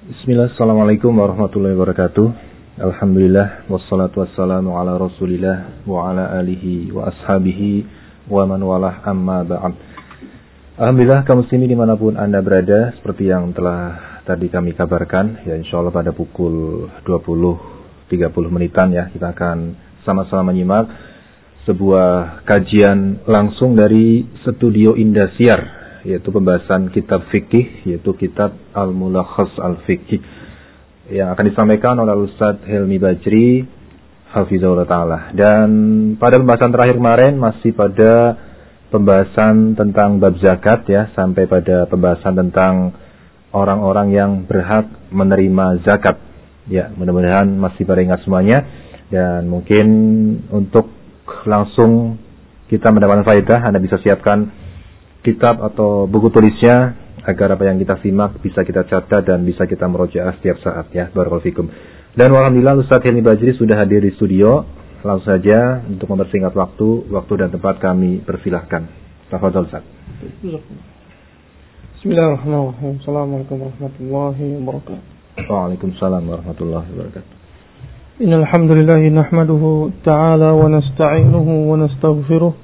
Bismillah, assalamualaikum warahmatullahi wabarakatuh. Alhamdulillah, wassalatu wassalamu ala rasulillah wa ala alihi wa ashabihi wa man walah, amma ba'd. Alhamdulillah, kaum muslimin dimanapun Anda berada, seperti yang telah tadi kami kabarkan, ya insyaallah pada pukul 20.30 menitan ya, kita akan sama-sama menyimak sebuah kajian langsung dari Studio Indosiar, yaitu pembahasan kitab fikih, yaitu kitab Al-Mulakhas Al-Fiqih yang akan disampaikan oleh Ustaz Helmi Bajri hafizahullah ta'ala. Dan pada pembahasan terakhir kemarin masih pada pembahasan tentang bab zakat ya, sampai pada pembahasan tentang orang-orang yang berhak menerima zakat ya. Mudah-mudahan masih pada ingat semuanya, dan mungkin untuk langsung kita mendapatkan faedah, Anda bisa siapkan kitab atau buku tulisnya agar apa yang kita simak bisa kita catat dan bisa kita merojaah setiap saat ya. Barakallahu fikum. Dan alhamdulillah Ustaz Helmi Bajri sudah hadir di studio. Langsung saja untuk mempersingkat waktu dan tempat kami persilahkan. Tafadhol Ustaz. Bismillahirrahmanirrahim. Assalamualaikum warahmatullahi wabarakatuh. Waalaikumsalam warahmatullahi wabarakatuh. Innal hamdalillah nahmaduhu ta'ala wa nasta'inuhu wa nastaghfiruh.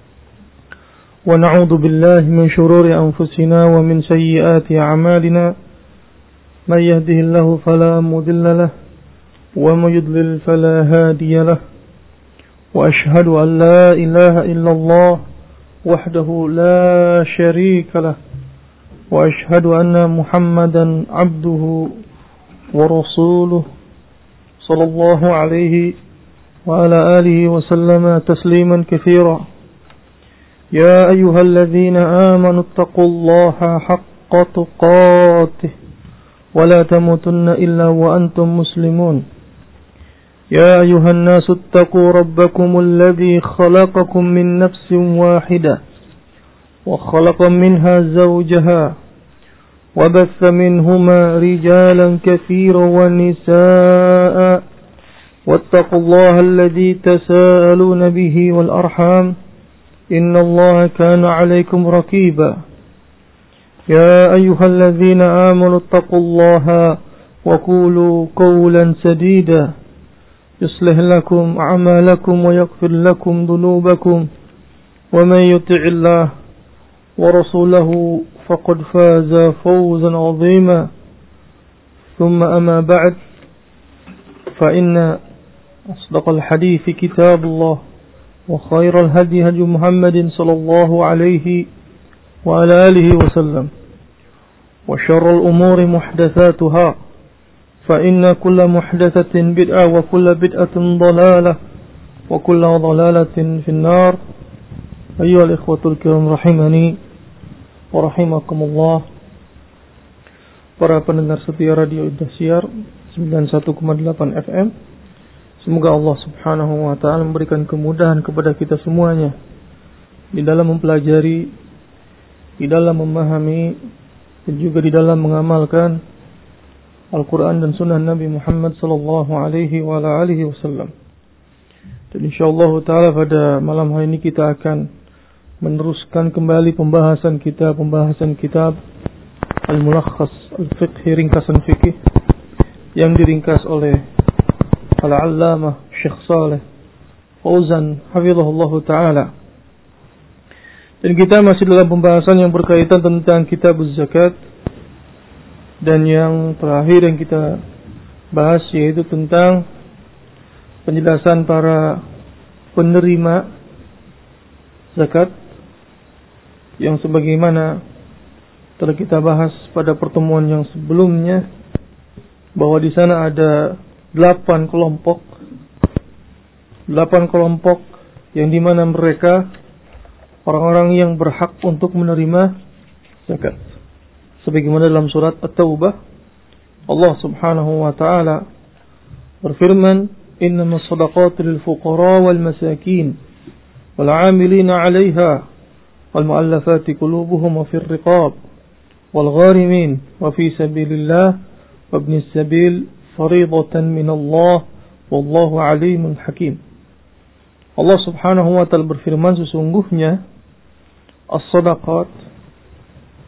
ونعوذ بالله من شرور أنفسنا ومن سيئات أعمالنا من يهده الله فلا مضل له ومن يضلل فلا هادي له وأشهد أن لا إله إلا الله وحده لا شريك له وأشهد أن محمدا عبده ورسوله صلى الله عليه وعلى آله وسلم تسليما كثيرا. يا أيها الذين آمنوا اتقوا الله حق تقاته ولا تموتن إلا وأنتم مسلمون. يا أيها الناس اتقوا ربكم الذي خلقكم من نفس واحدة وخلق منها زوجها وبث منهما رجالا كثيرا ونساء واتقوا الله الذي تساءلون به والأرحام إن الله كان عليكم رقيبا. يا أيها الذين آمنوا اتقوا الله وقولوا قولا سديدا يصلح لكم أعمالكم ويغفر لكم ذنوبكم ومن يطع الله ورسوله فقد فاز فوزا عظيما. ثم أما بعد، فإن أصدق الحديث كتاب الله وخير الهدي هدي محمد صلى الله عليه وعلى آله وسلم وشر الأمور محدثاتها فإن كل محدثة بدعة وكل بدعة ضلالة وكل ضلالة في النار. أيها الإخوة الكرام رحمني ورحمكم الله. Para pendengar setia Radio Indosiar 91,8 FM, semoga Allah subhanahu wa ta'ala memberikan kemudahan kepada kita semuanya di dalam mempelajari, di dalam memahami, dan juga di dalam mengamalkan Al-Quran dan Sunnah Nabi Muhammad sallallahu alaihi wa alihi wasallam. Dan insyaallah ta'ala pada malam hari ini kita akan meneruskan kembali pembahasan kitab Al-Mulakhas Al-Fiqh, ringkasan fikih yang diringkas oleh Al-Allamah Syekh Saleh Fauzan hafizahullah ta'ala. Dan kita masih dalam pembahasan yang berkaitan tentang kitab zakat. Dan yang terakhir yang kita bahas yaitu tentang penjelasan para penerima zakat, yang sebagaimana telah kita bahas pada pertemuan yang sebelumnya, bahwa di sana ada 8 kelompok yang dimana mereka orang-orang yang berhak untuk menerima zakat. Sebagaimana dalam surat At-Taubah, Allah subhanahu wa ta'ala berfirman, innamas sadaqatu lil fuqara wal masakin wal 'amilina 'alayha wal mu'allafati qulubuhum wa fir riqab wal gharimin wa fi sabilillah wa ibnis sabil fariidatan min Allah wallahu alimun hakim. Allah subhanahu wa ta'ala berfirman, sesungguhnya as-sadaqat,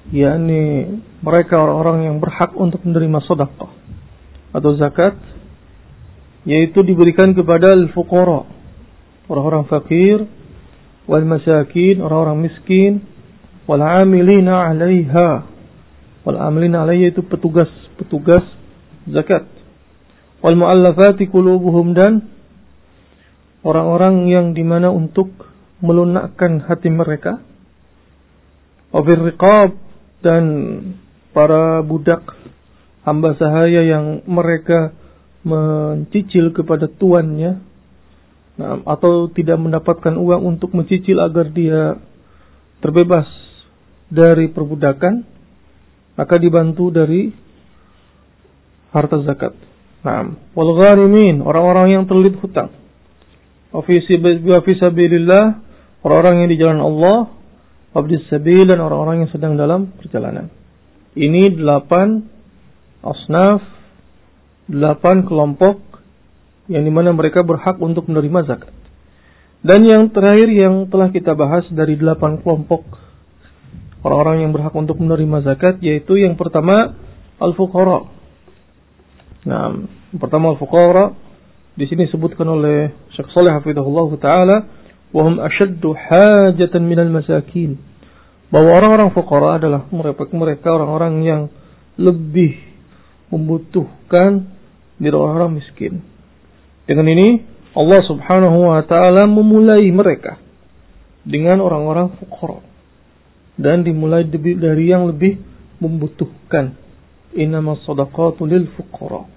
yakni mereka orang-orang yang berhak untuk menerima sedekah atau zakat, yaitu diberikan kepada al-fuqara, orang-orang fakir, wal masakin, orang-orang miskin, wal amilina 'alaiha. Wal amilina 'alaiha itu petugas zakat. Wal mu'allafati qulubuhum, dan orang-orang yang dimana untuk melunakkan hati mereka. Wa fir riqab, dan para budak hamba sahaya yang mereka mencicil kepada tuannya, atau tidak mendapatkan uang untuk mencicil agar dia terbebas dari perbudakan, maka dibantu dari harta zakat. Wal gharimin, orang-orang yang terlilit hutang. Wa fi sabilillah, orang-orang yang di jalan Allah. Wa bis sabil, dan orang-orang yang sedang dalam perjalanan. Ini 8 asnaf, 8 kelompok yang dimana mereka berhak untuk menerima zakat. Dan yang terakhir yang telah kita bahas dari 8 kelompok orang-orang yang berhak untuk menerima zakat, yaitu yang pertama al-fuqara. Yang pertama al-fuqara di sini disebutkan oleh Syekh Shalih hafizahullah taala, wa hum ashaddu hajatan minal masakin. Bahwa orang-orang fuqara adalah mereka orang-orang yang lebih membutuhkan dari orang-orang miskin. Dengan ini Allah Subhanahu wa taala memulai mereka dengan orang-orang fuqara, dan dimulai dari yang lebih membutuhkan. Innamas shadaqatu lil fuqara.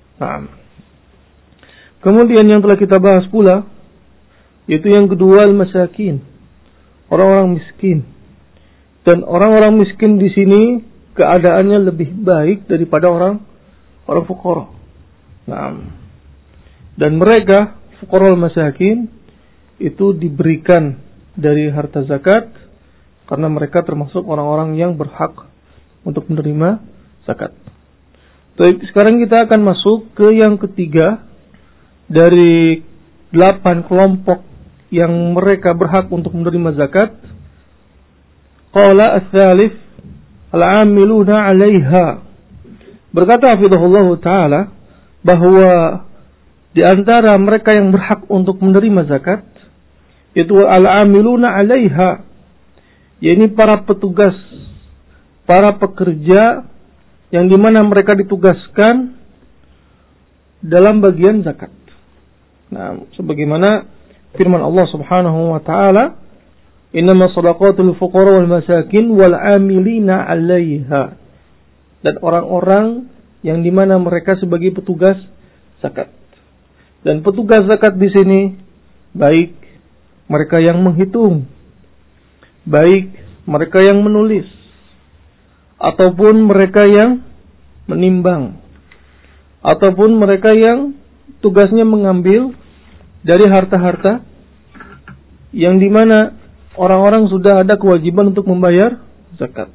Kemudian yang telah kita bahas pula, yaitu yang kedua al-masakin, orang-orang miskin. Dan orang-orang miskin di sini keadaannya lebih baik daripada orang fuqara. Dan mereka fuqara al-masakin itu diberikan dari harta zakat karena mereka termasuk orang-orang yang berhak untuk menerima zakat. Baik, sekarang kita akan masuk ke yang ketiga dari 8 kelompok yang mereka berhak untuk menerima zakat. Qala ats-tsalits al-'amiluna 'alaiha. Berkata hafizahullah taala bahwa di antara mereka yang berhak untuk menerima zakat itu al-'amiluna 'alaiha, yakni para petugas, para pekerja yang dimana mereka ditugaskan dalam bagian zakat. Sebagaimana firman Allah Subhanahu wa taala, innamas shadaqatul fuqara wal masakin wal 'amilina 'alaiha. Dan orang-orang yang dimana mereka sebagai petugas zakat. Dan petugas zakat di sini baik mereka yang menghitung, baik mereka yang menulis, ataupun mereka yang menimbang, ataupun mereka yang tugasnya mengambil dari harta-harta yang dimana orang-orang sudah ada kewajiban untuk membayar zakat.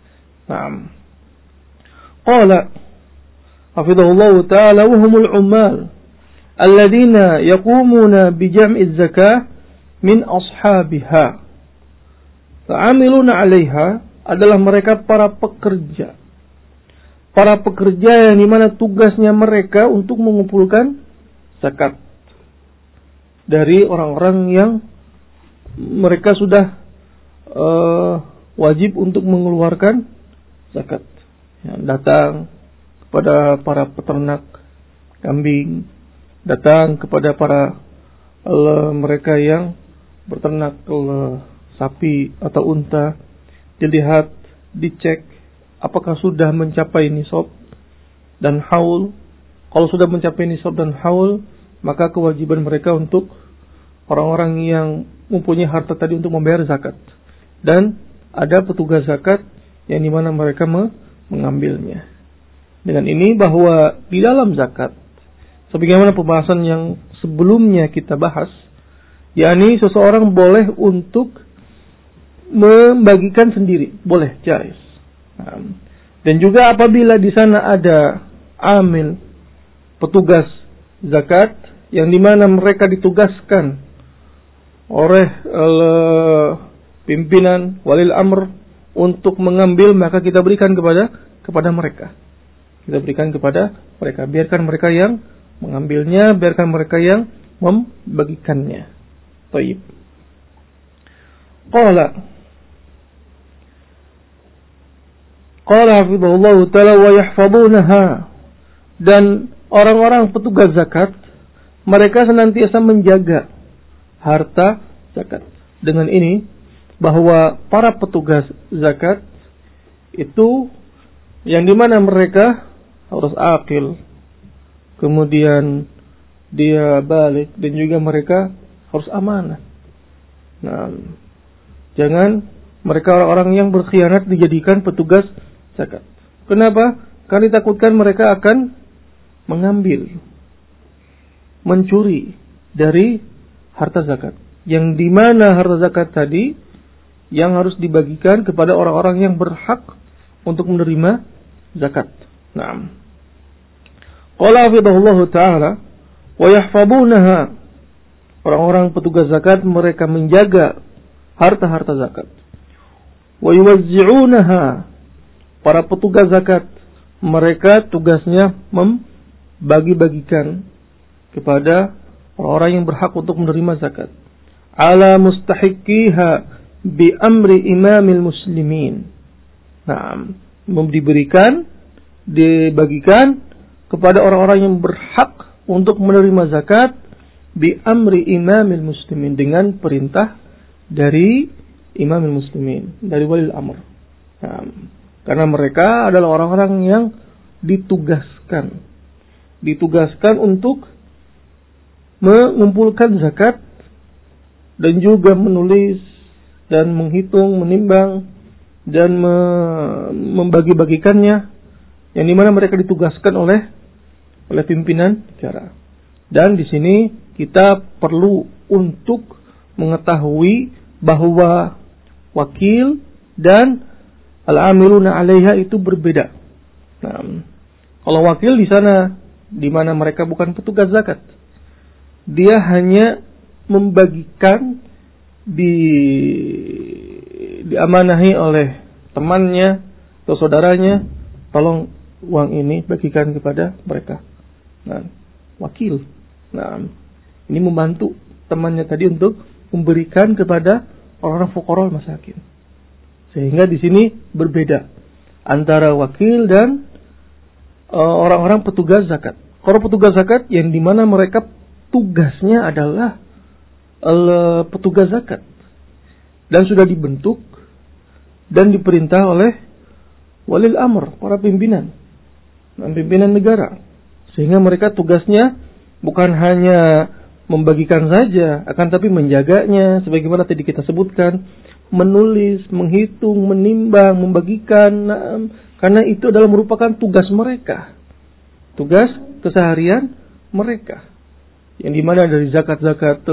Qala hafizahullah ta'ala wa humul ummal alladzina yaqumuna bi jam'i zakah min ashabiha. Fa'amiluna 'alaiha adalah mereka para pekerja. Para pekerja yang dimana tugasnya mereka untuk mengumpulkan zakat dari orang-orang yang mereka sudah wajib untuk mengeluarkan zakat. Yang datang kepada para peternak kambing, datang kepada para mereka yang berternak sapi atau unta, dilihat, dicek apakah sudah mencapai nisab dan haul. Kalau sudah mencapai nisab dan haul, maka kewajiban mereka untuk orang-orang yang mempunyai harta tadi untuk membayar zakat. Dan ada petugas zakat yang dimana mereka mengambilnya. Dengan ini bahwa di dalam zakat, sebagaimana pembahasan yang sebelumnya kita bahas, yakni seseorang boleh untuk membagikan sendiri, boleh, jaiz. Dan juga apabila di sana ada amil, petugas zakat, yang dimana mereka ditugaskan oleh pimpinan walil amr untuk mengambil, maka kita berikan kepada mereka. Kita berikan kepada mereka. Biarkan mereka yang mengambilnya, biarkan mereka yang membagikannya. Baik. Qala hafizahullah ta'ala wa yahfazunaha. Dan orang-orang petugas zakat, mereka senantiasa menjaga harta zakat. Dengan ini, bahwa para petugas zakat itu yang dimana mereka harus akil, kemudian dia balik, dan juga mereka harus amanah. Nah, jangan mereka orang-orang yang berkhianat dijadikan petugas zakat. Kenapa? Karena ditakutkan mereka akan mengambil, mencuri dari harta zakat. Yang dimana harta zakat tadi yang harus dibagikan kepada orang-orang yang berhak untuk menerima zakat. Naam. Qala hafizahullah ta'ala wa yahfazunaha. Orang-orang petugas zakat mereka menjaga harta-harta zakat. Wa yuwazzi'unaha. Para petugas zakat mereka tugasnya membagi-bagikan kepada orang-orang yang berhak untuk menerima zakat. Ala mustahiqiha bi amri imamil muslimin. Nah, dibagikan kepada orang-orang yang berhak untuk menerima zakat bi amri imamil muslimin, dengan perintah dari imamil muslimin, dari walil amr. Nah, karena mereka adalah orang-orang yang ditugaskan untuk mengumpulkan zakat dan juga menulis dan menghitung, menimbang dan membagi-bagikannya, yang dimana mereka ditugaskan oleh pimpinan negara. Dan di sini kita perlu untuk mengetahui bahwa wakil dan al-amiluna 'alaiha itu berbeda. Nah, kalau wakil di sana di mana mereka bukan petugas zakat, dia hanya membagikan, diamanahi oleh temannya atau saudaranya, tolong uang ini bagikan kepada mereka. Nah, wakil. Nah, ini membantu temannya tadi untuk memberikan kepada orang-orang fuqara masakin. Sehingga di sini berbeda antara wakil dan orang-orang petugas zakat. Kalau petugas zakat yang dimana mereka tugasnya adalah petugas zakat dan sudah dibentuk dan diperintah oleh walil amr, para pimpinan dan pimpinan negara, sehingga mereka tugasnya bukan hanya membagikan saja, akan tapi menjaganya, sebagaimana tadi kita sebutkan, menulis, menghitung, menimbang, membagikan, karena itu adalah merupakan tugas mereka, tugas keseharian mereka. Yang dimana dari zakat-zakat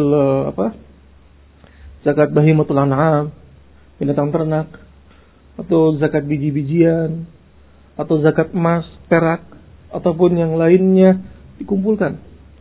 zakat bahimatul an'am, binatang ternak, atau zakat biji-bijian, atau zakat emas, perak, ataupun yang lainnya dikumpulkan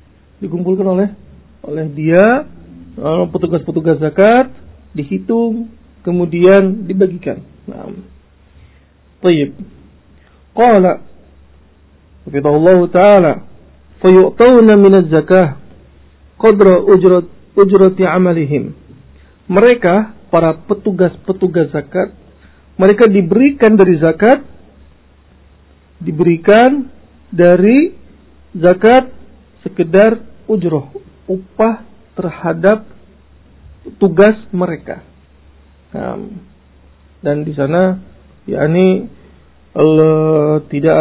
oleh dia, petugas-petugas zakat, dihitung, kemudian dibagikan. Nah, baik. Qala Allah Ta'ala fayu'tawna minaz zakah qadra ujrati amalihim. Mereka, para petugas-petugas zakat, mereka diberikan dari zakat sekedar ujroh, upah terhadap tugas mereka. Dan di sana tidak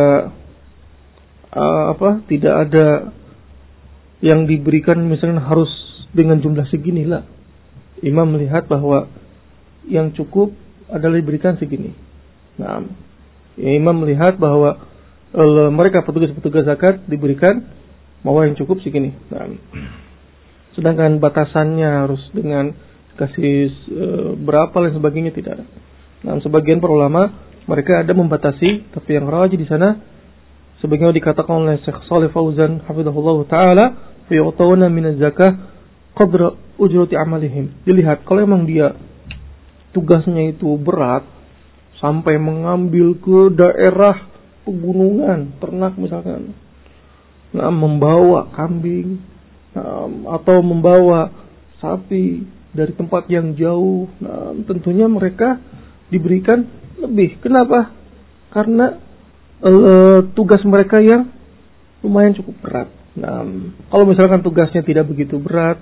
ada yang diberikan misalnya harus dengan jumlah seginilah. Imam melihat bahwa yang cukup adalah diberikan segini. Nah, Imam melihat bahwa mereka petugas-petugas zakat diberikan bahwa yang cukup segini. Nah, sedangkan batasannya harus dengan kasih berapa dan sebagainya tidak ada. Nah, sebagian para ulama mereka ada membatasi, tapi yang rajih di sana sebagaimana dikatakan oleh Syekh Shalih Fauzan hafizahullah taala, fi yu'tawna min az-zakah qadra ujrati amalihim. Dilihat kalau memang dia tugasnya itu berat, sampai mengambil ke daerah pegunungan, ternak misalkan, membawa kambing, atau membawa sapi dari tempat yang jauh, tentunya mereka diberikan lebih. Kenapa? Karena tugas mereka yang lumayan cukup berat. Kalau misalkan tugasnya tidak begitu berat,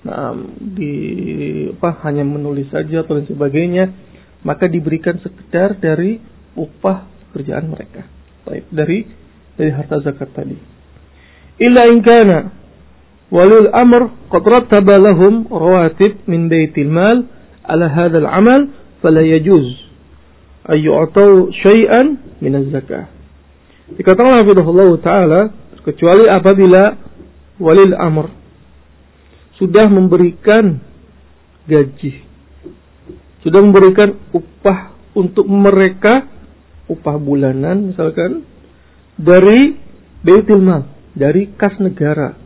hanya menulis saja atau lain sebagainya, maka diberikan sekedar dari upah pekerjaan mereka. Baik, dari harta zakat tadi. Illa in kana walil amr qad rattaba lahum rawatib min baitil mal ala hadzal amal fala yajuz ay yu'tau syai'an min az-zakah. Dikatakan Allah Ta'ala, kecuali apabila walil amr sudah memberikan gaji, sudah memberikan upah untuk mereka, upah bulanan misalkan, dari baitul mal, dari kas negara.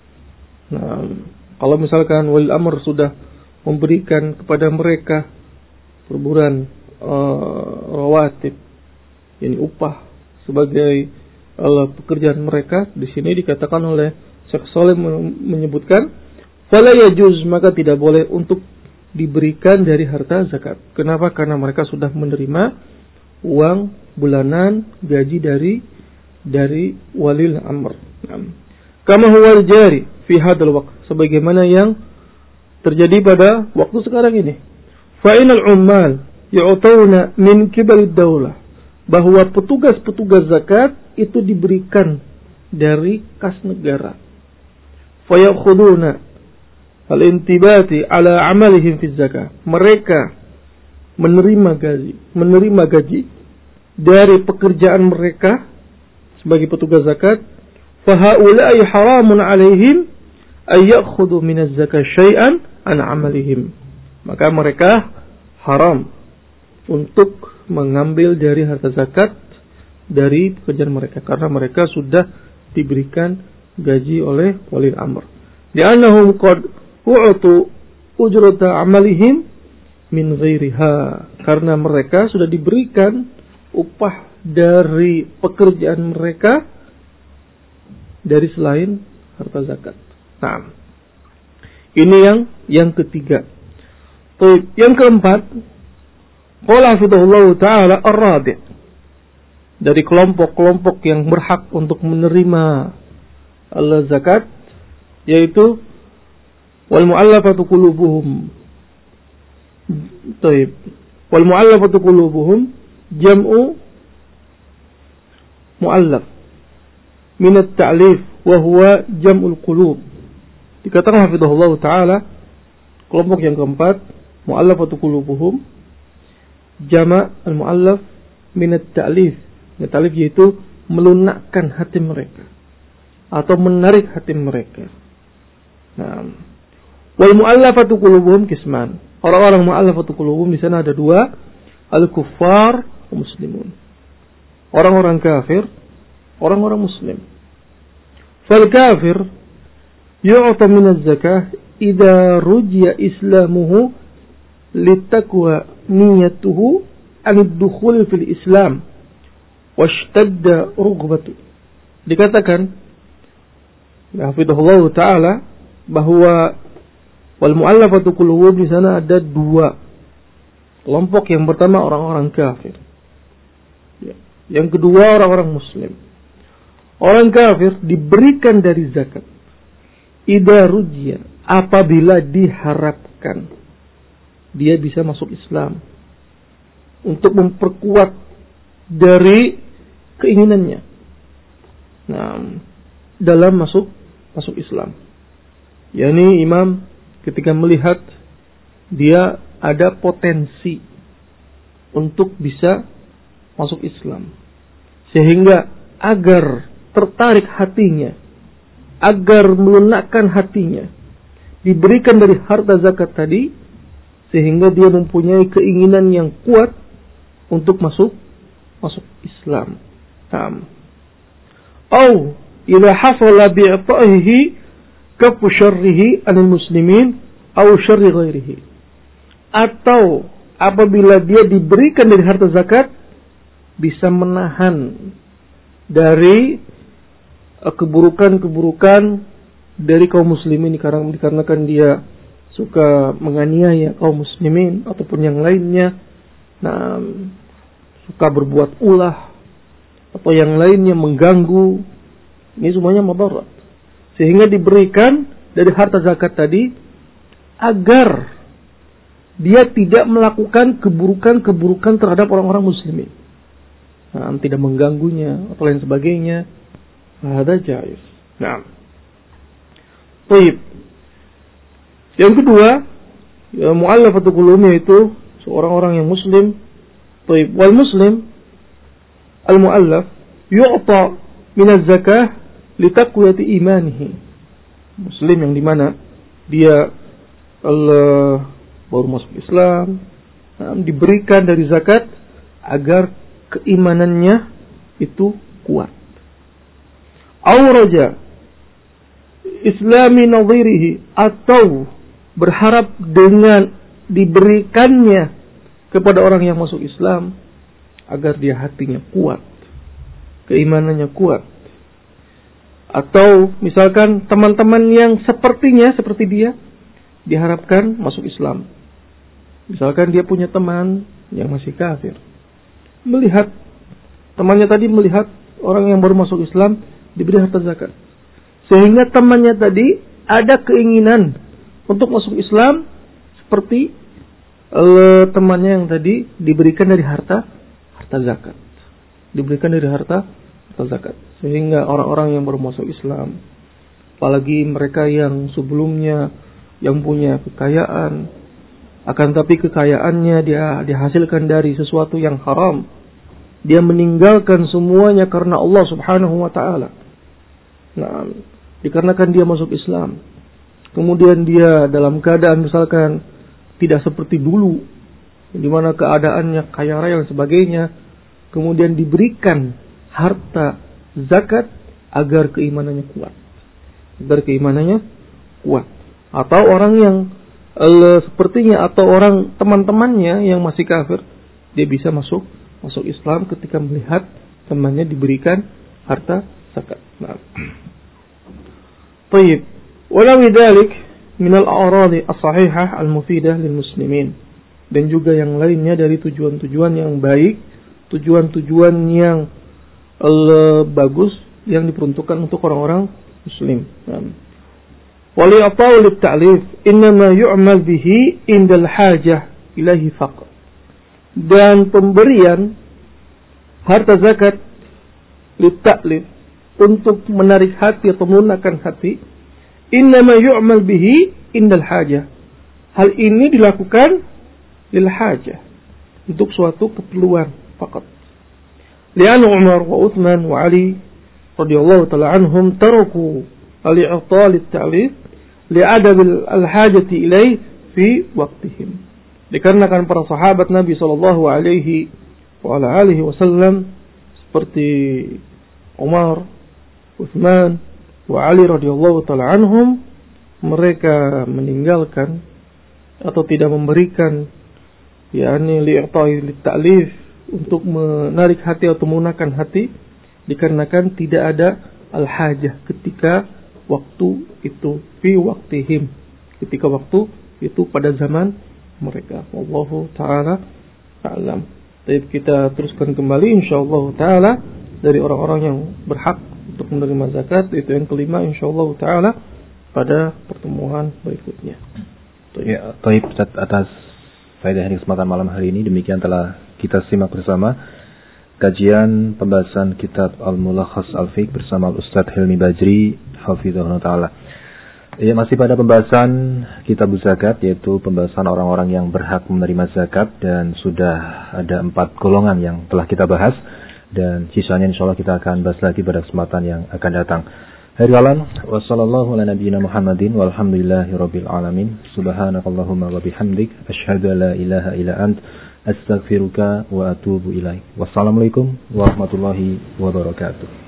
Kalau misalkan walil amr sudah memberikan kepada mereka perburuan rawatib, ini upah sebagai pekerjaan mereka, di sini dikatakan oleh Syekh Shalih menyebutkan fala yajuz, maka tidak boleh untuk diberikan dari harta zakat. Kenapa? Karena mereka sudah menerima uang bulanan gaji dari walil amr. Kama huwa jari fi hadzal waqt, sebagaimana yang terjadi pada waktu sekarang ini. Fa inal ummal yu'tawna min kibalid daulah, bahwa petugas-petugas zakat itu diberikan dari kas negara. Fa ya'khuduna al-intibati ala amalihim fi zakah, mereka menerima gaji dari pekerjaan mereka sebagai petugas zakat. Fa haula'i haramun alaihim ay ya'khudhu min az-zakah syai'an an amalihim, maka mereka haram untuk mengambil dari harta zakat dari pekerjaan mereka, karena mereka sudah diberikan gaji oleh walil amr. Li'annahum qad u'tu ujrata amalihim min ghairiha, karena mereka sudah diberikan upah dari pekerjaan mereka dari selain harta zakat. Nah, ini yang ketiga. Yang keempat, qala hafizahullah ta'ala ar-rabi', dari kelompok-kelompok yang berhak untuk menerima zakat, yaitu wal mu'allafatu qulubuhum. Baik. Wal mu'allafatu qulubuhum jam'u mu'allaf min at-ta'lif wa huwa jam'ul qulub. Dikatakan hafizahullah ta'ala, kelompok yang keempat, mu'allafatu qulubuhum, jama' al-mu'allaf min at-ta'lif. At-ta'lif yaitu melunakkan hati mereka atau menarik hati mereka. Nah, wal mu'allafatu qulubuhum qisman. Orang-orang mu'allafatu qulubuhum di sana ada dua, al-kuffar wa muslimun. Orang-orang kafir, orang-orang muslim. Fal kafir yu'ta min az-zakah idza rujiya islamuhu litakwa niyatuhu an ad-dukhul fil Islam washtadda rughbatu. Dikatakan hafizahullah ta'ala bahwa wal mu'allafatu qulubuhum di sana ada dua kelompok. Yang pertama orang-orang kafir, yang kedua orang-orang muslim. Orang kafir diberikan dari zakat idza rujiya, apabila diharapkan dia bisa masuk Islam, untuk memperkuat dari keinginannya dalam masuk Islam. Yani imam ketika melihat dia ada potensi untuk bisa masuk Islam, sehingga agar tertarik hatinya, agar melunakkan hatinya, diberikan dari harta zakat tadi, sehingga dia mempunyai keinginan yang kuat untuk masuk Islam. Atau idza hasala bi'ta'ihi kafu syarrihi anil muslimin aw syarri ghairihi, atau apabila dia diberikan dari harta zakat, bisa menahan dari keburukan-keburukan dari kaum muslimin dikarenakan dia suka menganiaya kaum muslimin ataupun yang lainnya, suka berbuat ulah atau yang lainnya mengganggu. Ini semuanya mudarat. Sehingga diberikan dari harta zakat tadi agar dia tidak melakukan keburukan-keburukan terhadap orang-orang muslimin. Tidak mengganggunya atau lain sebagainya. Hada jaiz. Nah. Baik. Yang kedua, mu'allafatul qulubnya itu seorang orang yang muslim. Baik, wal muslim al-mu'allaf yu'ta min az-zakah li taqwiyati imanihi. Muslim yang di mana dia baru masuk Islam, diberikan dari zakat agar keimanannya itu kuat. Aw raja islami nadhirihi, atau berharap dengan diberikannya kepada orang yang masuk Islam agar dia hatinya kuat, keimanannya kuat. Atau misalkan teman-teman yang sepertinya seperti dia diharapkan masuk Islam. Misalkan dia punya teman yang masih kafir, melihat temannya tadi melihat orang yang baru masuk Islam diberi harta zakat, sehingga temannya tadi ada keinginan untuk masuk Islam seperti temannya yang tadi diberikan dari harta zakat, diberikan dari harta zakat, sehingga orang-orang yang baru masuk Islam, apalagi mereka yang sebelumnya yang punya kekayaan, akan tapi kekayaannya dia dihasilkan dari sesuatu yang haram, dia meninggalkan semuanya karena Allah Subhanahu wa taala. Nah, dikarenakan dia masuk Islam, kemudian dia dalam keadaan misalkan tidak seperti dulu, di mana keadaannya kaya raya dan sebagainya, kemudian diberikan harta zakat agar keimanannya kuat, Atau orang yang sepertinya atau orang teman-temannya yang masih kafir, dia bisa masuk Islam ketika melihat temannya diberikan harta zakat. Nah. Baik, walau dzalik min al-a'rad as-sahihah al-mufidah lil muslimin, dan juga yang lainnya dari tujuan-tujuan yang baik, tujuan-tujuan yang bagus yang diperuntukkan untuk orang-orang muslim. Wali atau lit-ta'lif innama yu'mal bihi indal hajah ilahi faqat. Dan pemberian harta zakat lit-ta'lif untuk menarik hati atau melunakkan hati, innama yu'mal bihi indal hajah. Hal ini dilakukan lil hajah, untuk suatu keperluan faqat. Li'anna Umar wa Uthman wa Ali radhiyallahu ta'ala anhum taraku al-i'ta lit-ta'lif li'adab al-hajati ilaih fi waqtihim. Dikarenakan para sahabat Nabi sallallahu alaihi wa ala alihi wasallam seperti Umar, Uthman wa Ali radhiyallahu ta'ala anhum, mereka meninggalkan atau tidak memberikan li'ita'i lit-ta'lif, untuk menarik hati atau menggunakan hati, dikarenakan tidak ada al-hajah ketika waktu itu, fi waqtihim, ketika waktu itu pada zaman mereka. Wallahu ta'ala a'lam. Baik, kita teruskan kembali insyaallah ta'ala dari orang-orang yang berhak untuk menerima zakat, itu yang kelima insyaallah ta'ala pada pertemuan berikutnya. Ya, baik, atas faedah di kesempatan malam hari ini demikian telah kita simak bersama kajian pembahasan kitab Al-Mulakhas Al-Fiqh bersama Ustaz Hilmi Bajri hafizahullah ta'ala. Ya, masih pada pembahasan kitab zakat, yaitu pembahasan orang-orang yang berhak menerima zakat, dan sudah ada 4 golongan yang telah kita bahas, dan sisanya insyaallah kita akan bahas lagi pada kesempatan yang akan datang. Hadirin, wassallallahu ala nabiyyina Muhammadin walhamdulillahi rabbil alamin. Subhanakallahumma wa bihamdik asyhadu an la ilaha illa ant astaghfiruka wa atubu ilaik. Wassalamualaikum warahmatullahi wabarakatuh.